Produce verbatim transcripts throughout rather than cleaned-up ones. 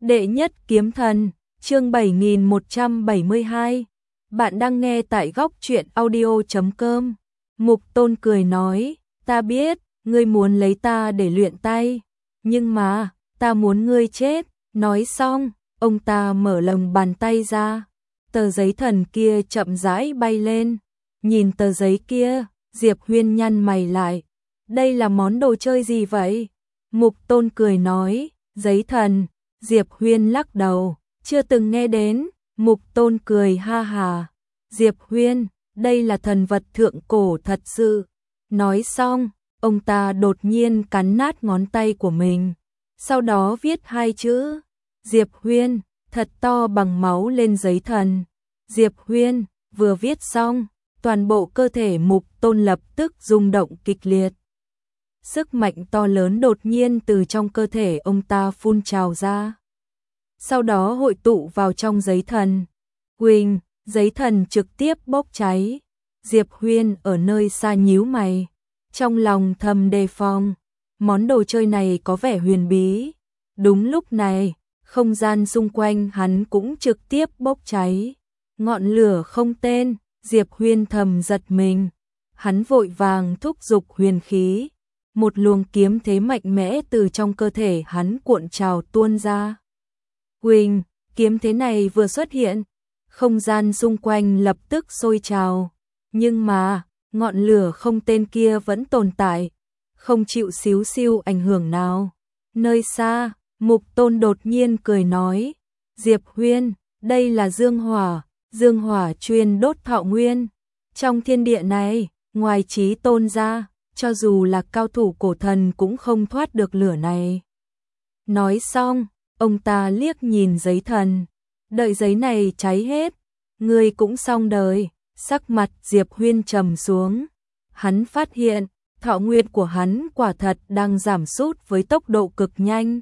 Đệ nhất kiếm thần, chương bảy nghìn một trăm bảy mươi hai. Bạn đang nghe tại góc truyện audio chấm com. Mục Tôn cười nói, ta biết, ngươi muốn lấy ta để luyện tay, nhưng mà, ta muốn ngươi chết. Nói xong, ông ta mở lòng bàn tay ra, tờ giấy thần kia chậm rãi bay lên. Nhìn tờ giấy kia, Diệp Huyên nhăn mày lại. Đây là món đồ chơi gì vậy? Mục Tôn cười nói, giấy thần. Diệp Huyên lắc đầu, chưa từng nghe đến. Mục Tôn cười ha hà. Diệp Huyên, đây là thần vật thượng cổ thật sự. Nói xong, ông ta đột nhiên cắn nát ngón tay của mình. Sau đó viết hai chữ, Diệp Huyên, thật to bằng máu lên giấy thần. Diệp Huyên, vừa viết xong, toàn bộ cơ thể Mục Tôn lập tức rung động kịch liệt. Sức mạnh to lớn đột nhiên từ trong cơ thể ông ta phun trào ra. Sau đó hội tụ vào trong giấy thần. Huỳnh, giấy thần trực tiếp bốc cháy. Diệp Huyên ở nơi xa nhíu mày, trong lòng thầm đề phòng. Món đồ chơi này có vẻ huyền bí. Đúng lúc này, không gian xung quanh hắn cũng trực tiếp bốc cháy. Ngọn lửa không tên, Diệp Huyên thầm giật mình. Hắn vội vàng thúc giục huyền khí. Một luồng kiếm thế mạnh mẽ từ trong cơ thể hắn cuộn trào tuôn ra. Huỳnh, kiếm thế này vừa xuất hiện, không gian xung quanh lập tức sôi trào. Nhưng mà, ngọn lửa không tên kia vẫn tồn tại, không chịu xíu xiu ảnh hưởng nào. Nơi xa, Mục Tôn đột nhiên cười nói, Diệp Huyên, đây là dương hỏa, dương hỏa chuyên đốt thọ nguyên. Trong thiên địa này, ngoài Chí Tôn ra, cho dù là cao thủ cổ thần cũng không thoát được lửa này. Nói xong, ông ta liếc nhìn giấy thần, đợi giấy này cháy hết, ngươi cũng xong đời. Sắc mặt Diệp Huyên trầm xuống, hắn phát hiện, thọ nguyên của hắn quả thật đang giảm sút với tốc độ cực nhanh.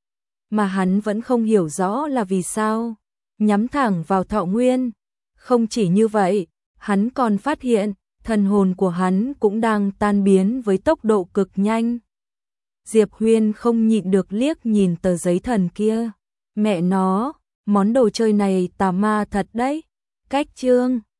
Mà hắn vẫn không hiểu rõ là vì sao, nhắm thẳng vào thọ nguyên. Không chỉ như vậy, hắn còn phát hiện, thần hồn của hắn cũng đang tan biến với tốc độ cực nhanh. Diệp Huyên không nhịn được liếc nhìn tờ giấy thần kia. Mẹ nó, món đồ chơi này tà ma thật đấy. Cách chương